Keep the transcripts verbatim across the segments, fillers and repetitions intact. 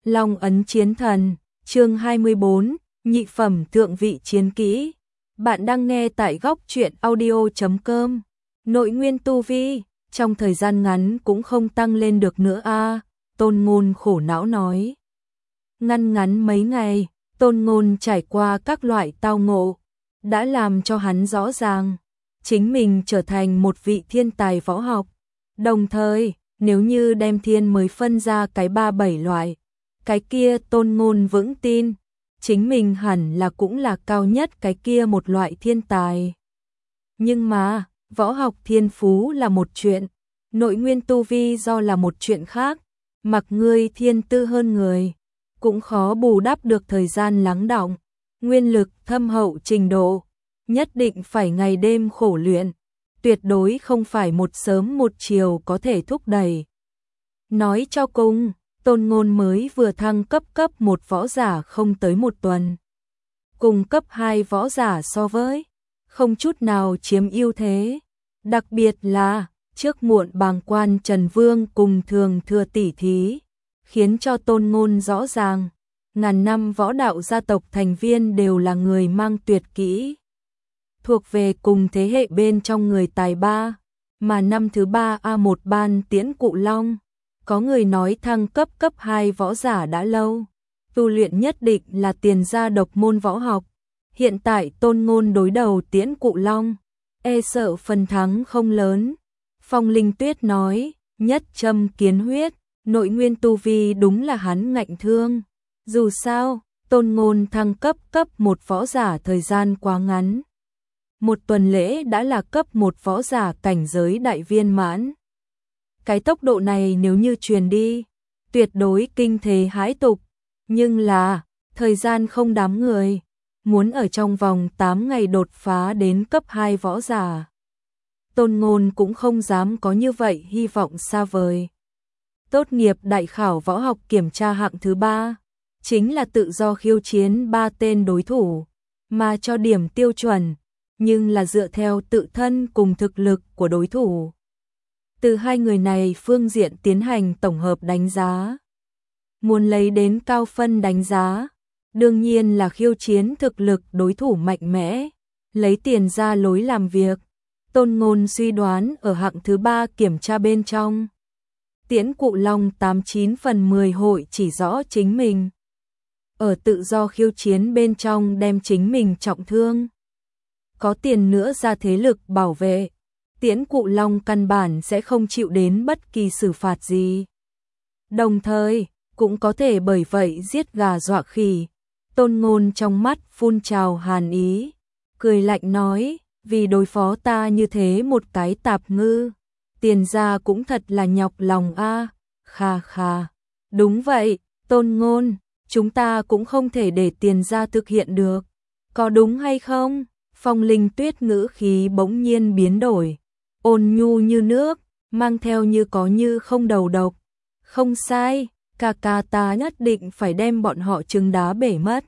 Long ấn chiến thần, chương hai mươi bốn, nhị phẩm thượng vị chiến kỹ. Bạn đang nghe tại góc truyện audio chấm com. Nội nguyên tu vi, trong thời gian ngắn cũng không tăng lên được nữa a, à, Tôn Ngôn khổ não nói. Ngăn ngắn mấy ngày, Tôn Ngôn trải qua các loại tao ngộ, đã làm cho hắn rõ ràng, chính mình trở thành một vị thiên tài võ học. Đồng thời, nếu như đem thiên mới phân ra cái ba bảy loại, cái kia Tôn Ngôn vững tin, chính mình hẳn là cũng là cao nhất cái kia một loại thiên tài. Nhưng mà, võ học thiên phú là một chuyện, nội nguyên tu vi do là một chuyện khác, mặc ngươi thiên tư hơn người, cũng khó bù đắp được thời gian lắng đọng, nguyên lực thâm hậu trình độ, nhất định phải ngày đêm khổ luyện, tuyệt đối không phải một sớm một chiều có thể thúc đẩy. Nói cho cùng, Tôn Ngôn mới vừa thăng cấp cấp một võ giả không tới một tuần. Cùng cấp hai võ giả so với, không chút nào chiếm ưu thế. Đặc biệt là, trước muộn bàng quan Trần Vương cùng Thường Thừa tỷ thí, khiến cho Tôn Ngôn rõ ràng, ngàn năm võ đạo gia tộc thành viên đều là người mang tuyệt kỹ. Thuộc về cùng thế hệ bên trong người tài ba, mà năm thứ ba A một ban Tiễn Cụ Long. Có người nói thăng cấp cấp hai võ giả đã lâu, tu luyện nhất định là tiền gia độc môn võ học. Hiện tại Tôn Ngôn đối đầu Tiễn Cụ Long, e sợ phần thắng không lớn. Phong Linh Tuyết nói, nhất châm kiến huyết, nội nguyên tu vi đúng là hắn ngạnh thương. Dù sao, Tôn Ngôn thăng cấp cấp một võ giả thời gian quá ngắn. Một tuần lễ đã là cấp một võ giả cảnh giới đại viên mãn. Cái tốc độ này nếu như truyền đi, tuyệt đối kinh thế hãi tục, nhưng là, thời gian không đám người, muốn ở trong vòng tám ngày đột phá đến cấp hai võ giả. Tôn Ngôn cũng không dám có như vậy hy vọng xa vời. Tốt nghiệp đại khảo võ học kiểm tra hạng thứ ba, chính là tự do khiêu chiến ba tên đối thủ, mà cho điểm tiêu chuẩn, nhưng là dựa theo tự thân cùng thực lực của đối thủ. Từ hai người này phương diện tiến hành tổng hợp đánh giá. Muốn lấy đến cao phân đánh giá, đương nhiên là khiêu chiến thực lực đối thủ mạnh mẽ, lấy tiền ra lối làm việc. Tôn Ngôn suy đoán ở hạng thứ ba kiểm tra bên trong, Tiễn Cụ Long tám chín phần mười hội chỉ rõ chính mình. Ở tự do khiêu chiến bên trong đem chính mình trọng thương. Có tiền nữa ra thế lực bảo vệ, Tiễn Cụ Long căn bản sẽ không chịu đến bất kỳ xử phạt gì. Đồng thời, cũng có thể bởi vậy giết gà dọa khỉ. Tôn Ngôn trong mắt phun trào hàn ý, cười lạnh nói, vì đối phó ta như thế một cái tạp ngư, tiền gia cũng thật là nhọc lòng a. Kha kha. Đúng vậy, Tôn Ngôn, chúng ta cũng không thể để tiền gia thực hiện được. Có đúng hay không? Phong Linh Tuyết ngữ khí bỗng nhiên biến đổi, ôn nhu như nước, mang theo như có như không đầu độc. Không sai, ca ca ta nhất định phải đem bọn họ trứng đá bể mất.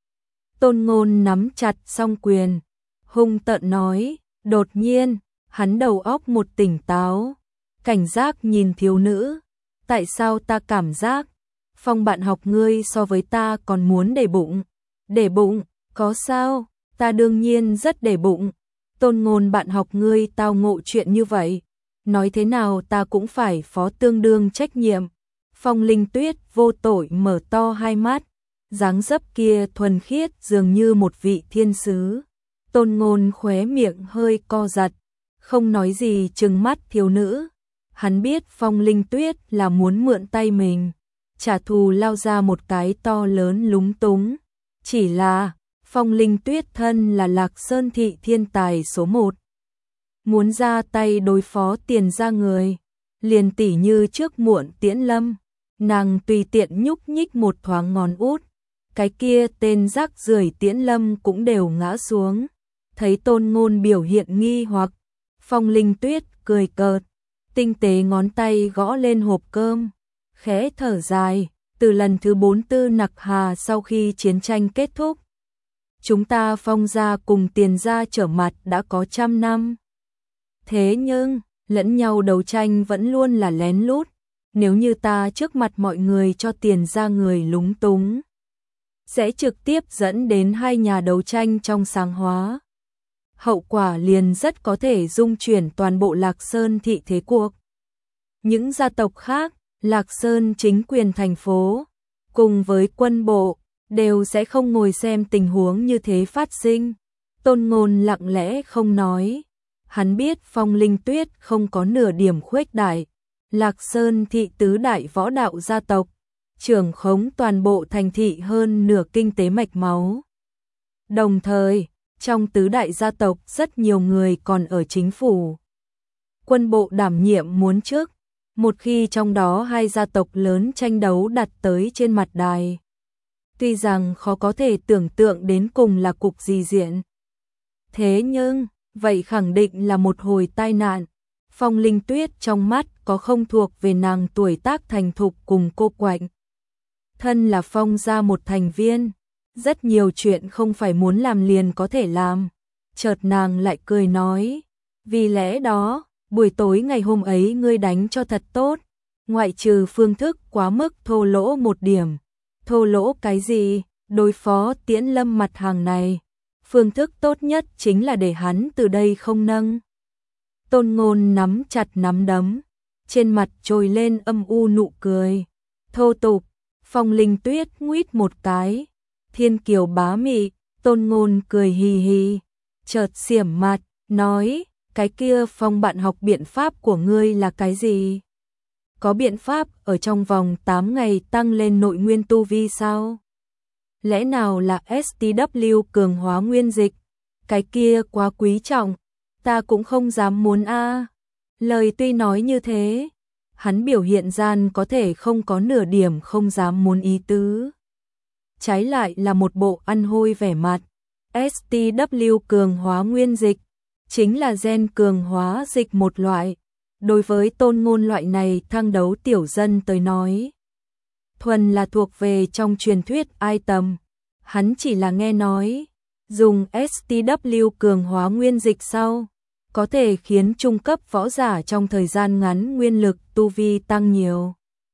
Tôn Ngôn nắm chặt song quyền, hung tợn nói, đột nhiên, hắn đầu óc một tỉnh táo, cảnh giác nhìn thiếu nữ, tại sao ta cảm giác, Phong bạn học ngươi so với ta còn muốn để bụng, để bụng, có sao, ta đương nhiên rất để bụng. Tôn Ngôn bạn học ngươi tao ngộ chuyện như vậy, nói thế nào ta cũng phải phó tương đương trách nhiệm. Phong Linh Tuyết vô tội mở to hai mắt, dáng dấp kia thuần khiết dường như một vị thiên sứ. Tôn Ngôn khóe miệng hơi co giật, không nói gì trừng mắt thiếu nữ. Hắn biết Phong Linh Tuyết là muốn mượn tay mình, trả thù lao ra một cái to lớn lúng túng. Chỉ là, Phong Linh Tuyết thân là Lạc Sơn thị thiên tài số một. Muốn ra tay đối phó tiền gia người, liền tỉ như trước muộn Tiễn Lâm, nàng tùy tiện nhúc nhích một thoáng ngón út, cái kia tên rác rưởi Tiễn Lâm cũng đều ngã xuống. Thấy Tôn Ngôn biểu hiện nghi hoặc, Phong Linh Tuyết cười cợt, tinh tế ngón tay gõ lên hộp cơm, khẽ thở dài, từ lần thứ bốn tư nặc hà sau khi chiến tranh kết thúc. Chúng ta Phong gia cùng tiền gia trở mặt đã có trăm năm. Thế nhưng, lẫn nhau đấu tranh vẫn luôn là lén lút, nếu như ta trước mặt mọi người cho tiền ra người lúng túng, sẽ trực tiếp dẫn đến hai nhà đấu tranh trong sáng hóa. Hậu quả liền rất có thể dung chuyển toàn bộ Lạc Sơn thị thế cuộc. Những gia tộc khác, Lạc Sơn chính quyền thành phố, cùng với quân bộ, đều sẽ không ngồi xem tình huống như thế phát sinh. Tôn Ngôn lặng lẽ không nói. Hắn biết Phong Linh Tuyết không có nửa điểm khuếch đại. Lạc Sơn thị tứ đại võ đạo gia tộc, trưởng khống toàn bộ thành thị hơn nửa kinh tế mạch máu. Đồng thời, trong tứ đại gia tộc rất nhiều người còn ở chính phủ. Quân bộ đảm nhiệm muốn chức, một khi trong đó hai gia tộc lớn tranh đấu đặt tới trên mặt đài. Tuy rằng khó có thể tưởng tượng đến cùng là cục gì diện. Thế nhưng, vậy khẳng định là một hồi tai nạn. Phong Linh Tuyết trong mắt có không thuộc về nàng tuổi tác thành thục cùng cô quạnh. Thân là Phong gia một thành viên, rất nhiều chuyện không phải muốn làm liền có thể làm. Chợt nàng lại cười nói, vì lẽ đó, buổi tối ngày hôm ấy ngươi đánh cho thật tốt, ngoại trừ phương thức quá mức thô lỗ một điểm. Thô lỗ cái gì? Đối phó Tiễn Lâm mặt hàng này, phương thức tốt nhất chính là để hắn từ đây không nâng. Tôn Ngôn nắm chặt nắm đấm, trên mặt trồi lên âm u nụ cười. Thô tục, Phong Linh Tuyết nguýt một cái. Thiên kiều bá mị, Tôn Ngôn cười hì hì, chợt xiểm mặt, nói, cái kia Phong bạn học biện pháp của ngươi là cái gì? Có biện pháp ở trong vòng tám ngày tăng lên nội nguyên tu vi sao? Lẽ nào là ét tê vê cường hóa nguyên dịch? Cái kia quá quý trọng, ta cũng không dám muốn a. À. Lời tuy nói như thế, hắn biểu hiện gian có thể không có nửa điểm không dám muốn ý tứ. Trái lại là một bộ ăn hôi vẻ mặt. ét tê vê cường hóa nguyên dịch, chính là gen cường hóa dịch một loại. Đối với Tôn Ngôn loại này thăng đấu tiểu dân tới nói, thuần là thuộc về trong truyền thuyết ai tầm. Hắn chỉ là nghe nói, dùng ét tê vê cường hóa nguyên dịch sau, có thể khiến trung cấp võ giả trong thời gian ngắn nguyên lực tu vi tăng nhiều.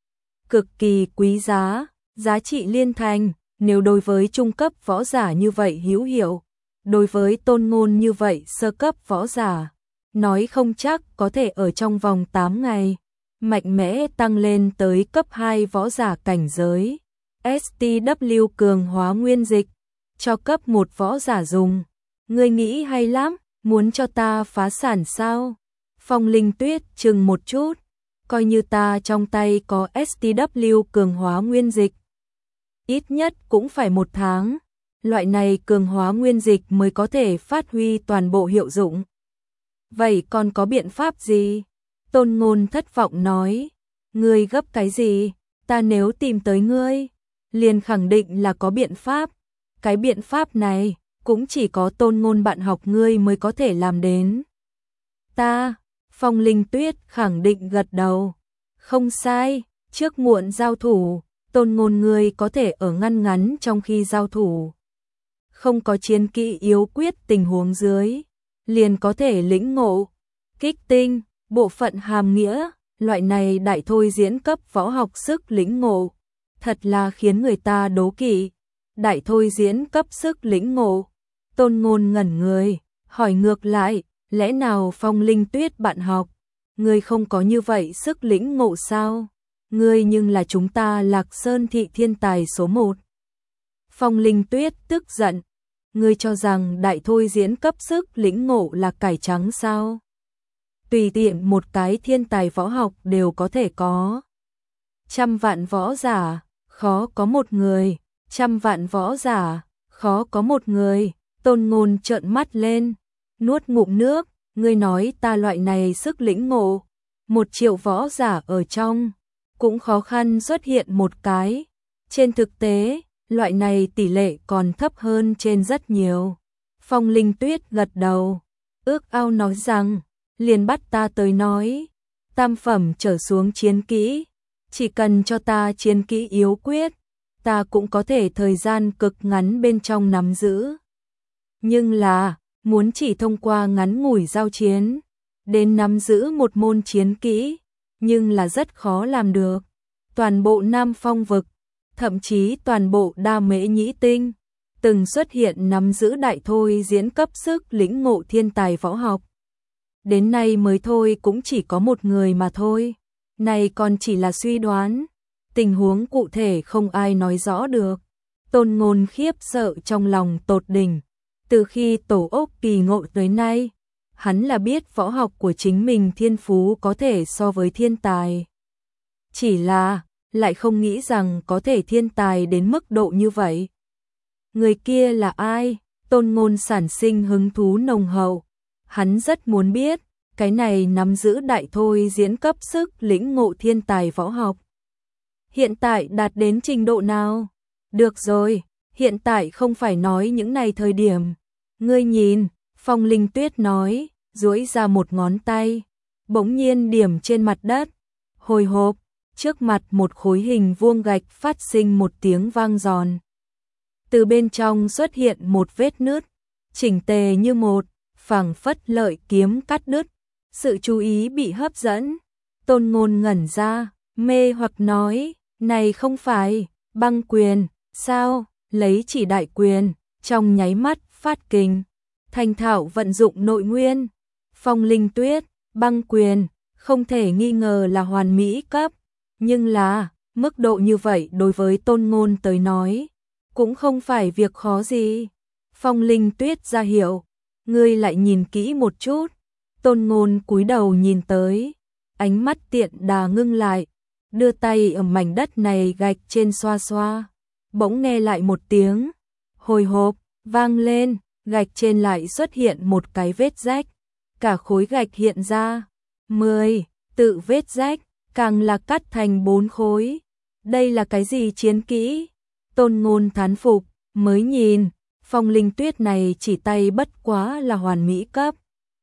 Cực kỳ quý giá, giá trị liên thành, nếu đối với trung cấp võ giả như vậy hữu hiệu, đối với Tôn Ngôn như vậy sơ cấp võ giả, nói không chắc có thể ở trong vòng tám ngày, mạnh mẽ tăng lên tới cấp hai võ giả cảnh giới. ét tê vê cường hóa nguyên dịch, cho cấp một võ giả dùng. Ngươi nghĩ hay lắm, muốn cho ta phá sản sao? Phong Linh Tuyết chừng một chút, coi như ta trong tay có ét tê vê cường hóa nguyên dịch. Ít nhất cũng phải một tháng, loại này cường hóa nguyên dịch mới có thể phát huy toàn bộ hiệu dụng. Vậy còn có biện pháp gì? Tôn Ngôn thất vọng nói, ngươi gấp cái gì? Ta nếu tìm tới ngươi, liền khẳng định là có biện pháp. Cái biện pháp này, cũng chỉ có Tôn Ngôn bạn học ngươi mới có thể làm đến. Ta, Phong Linh Tuyết khẳng định gật đầu. Không sai, trước muộn giao thủ, Tôn Ngôn ngươi có thể ở ngăn ngắn trong khi giao thủ. Không có chiến kỹ yếu quyết tình huống dưới, liền có thể lĩnh ngộ, kích tinh, bộ phận hàm nghĩa, loại này đại thôi diễn cấp võ học sức lĩnh ngộ. Thật là khiến người ta đố kỵ. Đại thôi diễn cấp sức lĩnh ngộ. Tôn Ngôn ngẩn người, hỏi ngược lại, lẽ nào Phong Linh Tuyết bạn học, ngươi không có như vậy sức lĩnh ngộ sao? Ngươi nhưng là chúng ta Lạc Sơn thị thiên tài số một. Phong Linh Tuyết tức giận, ngươi cho rằng đại thôi diễn cấp sức lĩnh ngộ là cải trắng sao? Tùy tiện một cái thiên tài võ học đều có thể có. Trăm vạn võ giả, khó có một người, trăm vạn võ giả, khó có một người. Tôn Ngôn trợn mắt lên, nuốt ngụm nước, ngươi nói ta loại này sức lĩnh ngộ, một triệu võ giả ở trong, cũng khó khăn xuất hiện một cái. Trên thực tế, loại này tỷ lệ còn thấp hơn trên rất nhiều. Phong Linh Tuyết gật đầu, ước ao nói rằng, liền bắt ta tới nói, tam phẩm trở xuống chiến kỹ, chỉ cần cho ta chiến kỹ yếu quyết, ta cũng có thể thời gian cực ngắn bên trong nắm giữ. Nhưng là, muốn chỉ thông qua ngắn ngủi giao chiến, đến nắm giữ một môn chiến kỹ, nhưng là rất khó làm được. Toàn bộ Nam Phong vực, thậm chí toàn bộ Đa Mễ Nhĩ Tinh, từng xuất hiện nắm giữ đại thôi diễn cấp sức lĩnh ngộ thiên tài võ học. Đến nay mới thôi cũng chỉ có một người mà thôi. Này còn chỉ là suy đoán, tình huống cụ thể không ai nói rõ được. Tôn Ngôn khiếp sợ trong lòng tột đỉnh. Từ khi tổ ốc kỳ ngộ tới nay, hắn là biết võ học của chính mình thiên phú có thể so với thiên tài. Chỉ là, lại không nghĩ rằng có thể thiên tài đến mức độ như vậy. Người kia là ai? Tôn Ngôn sản sinh hứng thú nồng hậu. Hắn rất muốn biết, cái này nắm giữ đại thôi diễn cấp sức lĩnh ngộ thiên tài võ học. Hiện tại đạt đến trình độ nào? Được rồi, hiện tại không phải nói những này thời điểm. Ngươi nhìn, Phong Linh Tuyết nói, duỗi ra một ngón tay, bỗng nhiên điểm trên mặt đất. Hồi hộp, trước mặt một khối hình vuông gạch phát sinh một tiếng vang giòn. Từ bên trong xuất hiện một vết nứt, chỉnh tề như một, phảng phất lợi kiếm cắt đứt. Sự chú ý bị hấp dẫn. Tôn Ngôn ngẩn ra, mê hoặc nói, này không phải băng quyền, sao? Lấy chỉ đại quyền, trong nháy mắt phát kình, thành thạo vận dụng nội nguyên. Phong Linh Tuyết, băng quyền, không thể nghi ngờ là hoàn mỹ cấp, nhưng là, mức độ như vậy đối với Tôn Ngôn tới nói, cũng không phải việc khó gì. Phong Linh Tuyết ra hiệu, ngươi lại nhìn kỹ một chút. Tôn Ngôn cúi đầu nhìn tới, ánh mắt tiện đà ngưng lại, đưa tay ở mảnh đất này gạch trên xoa xoa. Bỗng nghe lại một tiếng hồi hộp vang lên, gạch trên lại xuất hiện một cái vết rách, cả khối gạch hiện ra mười tự vết rách, càng là cắt thành bốn khối. Đây là cái gì chiến kỹ? Tôn Ngôn thán phục, mới nhìn, Phong Linh Tuyết này chỉ tay bất quá là hoàn mỹ cấp.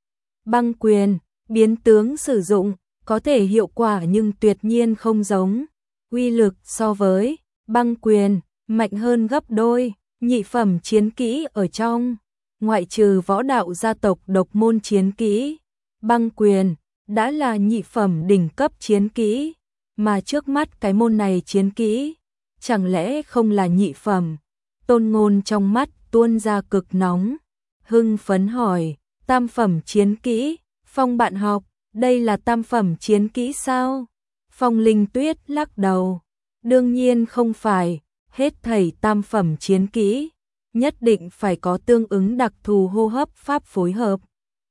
Băng quyền, biến tướng sử dụng, có thể hiệu quả nhưng tuyệt nhiên không giống. Uy lực so với băng quyền, mạnh hơn gấp đôi, nhị phẩm chiến kỹ ở trong. Ngoại trừ võ đạo gia tộc độc môn chiến kỹ, băng quyền đã là nhị phẩm đỉnh cấp chiến kỹ, mà trước mắt cái môn này chiến kỹ, chẳng lẽ không là nhị phẩm? Tôn Ngôn trong mắt tuôn ra cực nóng, hưng phấn hỏi, tam phẩm chiến kỹ, Phong bạn học, đây là tam phẩm chiến kỹ sao? Phong Linh Tuyết lắc đầu, đương nhiên không phải, hết thảy tam phẩm chiến kỹ, nhất định phải có tương ứng đặc thù hô hấp pháp phối hợp.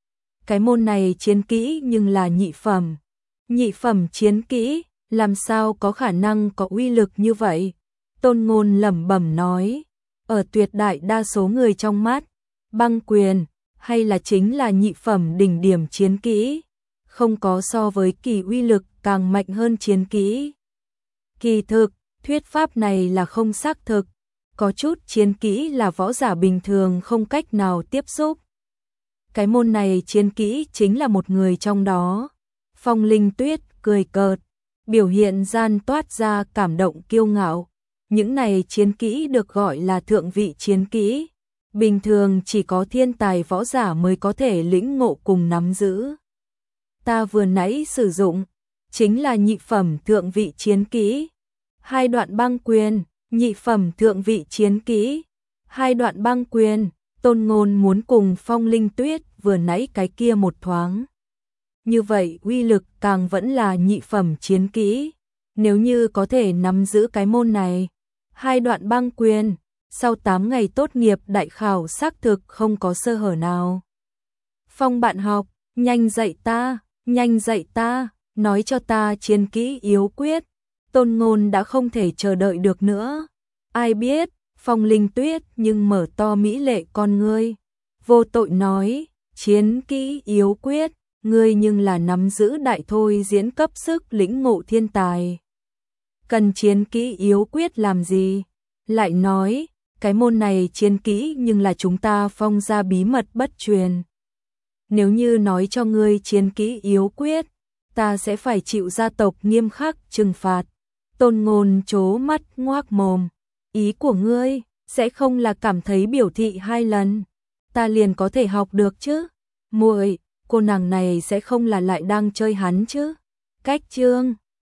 Cái môn này chiến kỹ nhưng là nhị phẩm. Nhị phẩm chiến kỹ, làm sao có khả năng có uy lực như vậy? Tôn Ngôn lẩm bẩm nói, ở tuyệt đại đa số người trong mắt, băng quyền hay là chính là nhị phẩm đỉnh điểm chiến kỹ, không có so với kỳ uy lực càng mạnh hơn chiến kỹ. Kỳ thực, thuyết pháp này là không xác thực, có chút chiến kỹ là võ giả bình thường không cách nào tiếp xúc. Cái môn này chiến kỹ chính là một người trong đó. Phong Linh Tuyết cười cợt, biểu hiện gian toát ra cảm động kiêu ngạo. Những này chiến kỹ được gọi là thượng vị chiến kỹ, bình thường chỉ có thiên tài võ giả mới có thể lĩnh ngộ cùng nắm giữ. Ta vừa nãy sử dụng, chính là nhị phẩm thượng vị chiến kỹ. Hai đoạn băng quyền, nhị phẩm thượng vị chiến kỹ. Hai đoạn băng quyền, Tôn Ngôn muốn cùng Phong Linh Tuyết vừa nãy cái kia một thoáng. Như vậy uy lực càng vẫn là nhị phẩm chiến kỹ. Nếu như có thể nắm giữ cái môn này, hai đoạn băng quyền, sau tám ngày tốt nghiệp đại khảo xác thực không có sơ hở nào. Phong bạn học, nhanh dạy ta, nhanh dạy ta, nói cho ta chiến kỹ yếu quyết. Tôn Ngôn đã không thể chờ đợi được nữa. Ai biết, Phong Linh Tuyết nhưng mở to mỹ lệ con ngươi, vô tội nói, chiến kỹ yếu quyết, ngươi nhưng là nắm giữ đại thôi diễn cấp sức lĩnh ngộ thiên tài. Cần chiến kỹ yếu quyết làm gì? Lại nói, cái môn này chiến kỹ nhưng là chúng ta Phong gia bí mật bất truyền. Nếu như nói cho ngươi chiến kỹ yếu quyết, ta sẽ phải chịu gia tộc nghiêm khắc trừng phạt. Tôn Ngôn trố mắt ngoác mồm, ý của ngươi sẽ không là cảm thấy biểu thị hai lần, ta liền có thể học được chứ? Muội, cô nàng này sẽ không là lại đang chơi hắn chứ? cách chương